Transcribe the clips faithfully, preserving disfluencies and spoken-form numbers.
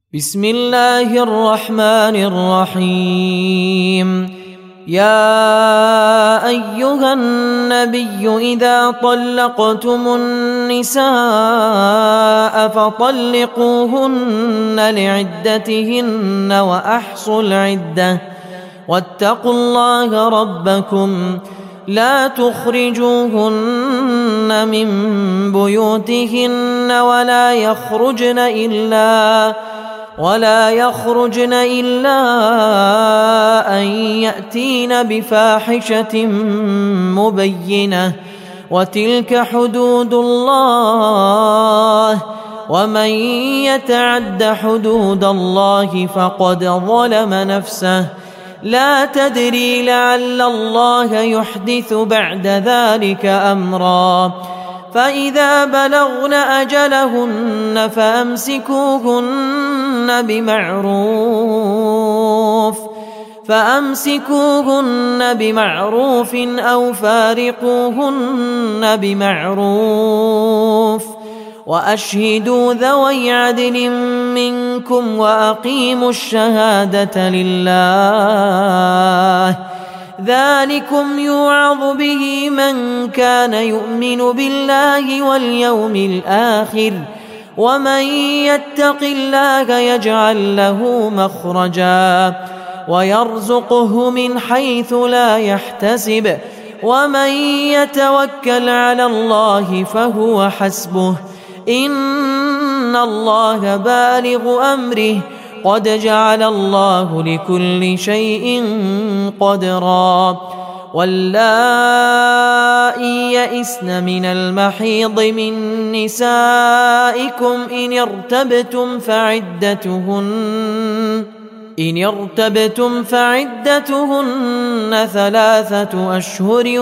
بسم الله الرحمن الرحيم. يا أيها النبي إذا طلقتم النساء فطلقوهن لعدتهن وأحصوا العدة واتقوا الله ربكم لا تخرجوهن من بيوتهن ولا يخرجن إلا ولا يخرجن إلا أن يأتين بفاحشة مبينة وتلك حدود الله ومن يتعد حدود الله فقد ظلم نفسه لا تدري لعل الله يحدث بعد ذلك أمرا. فإذا بلغن أجلهن فأمسكوهن بمعروف فأمسكوهن بمعروف أو فارقوهن بمعروف وأشهدوا ذوي عدل منكم وأقيموا الشهادة لله ذلكم يوعظ به من كان يؤمن بالله واليوم الآخر ومن يتق الله يجعل له مخرجا ويرزقه من حيث لا يحتسب ومن يتوكل على الله فهو حسبه إن الله بالغ أمره قد جعل الله لكل شيء قدرا. واللائي يئسن من المحيض من نسائكم إن ارتبتم فعدتهن إن ارتبتم فعدتهن ثلاثة أشهر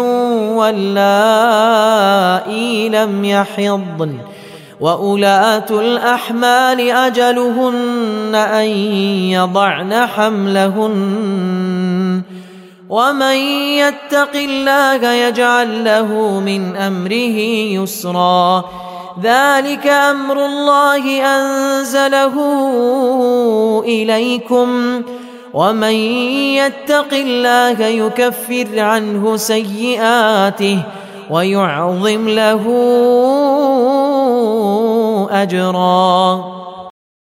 واللائي لم يحضن وأولاة الأحمال أجلهن أن يضعن حملهن ومن يتق الله يجعل له من أمره يسرا. ذلك أمر الله أنزله إليكم ومن يتق الله يكفر عنه سيئاته ويعظم له أجرا.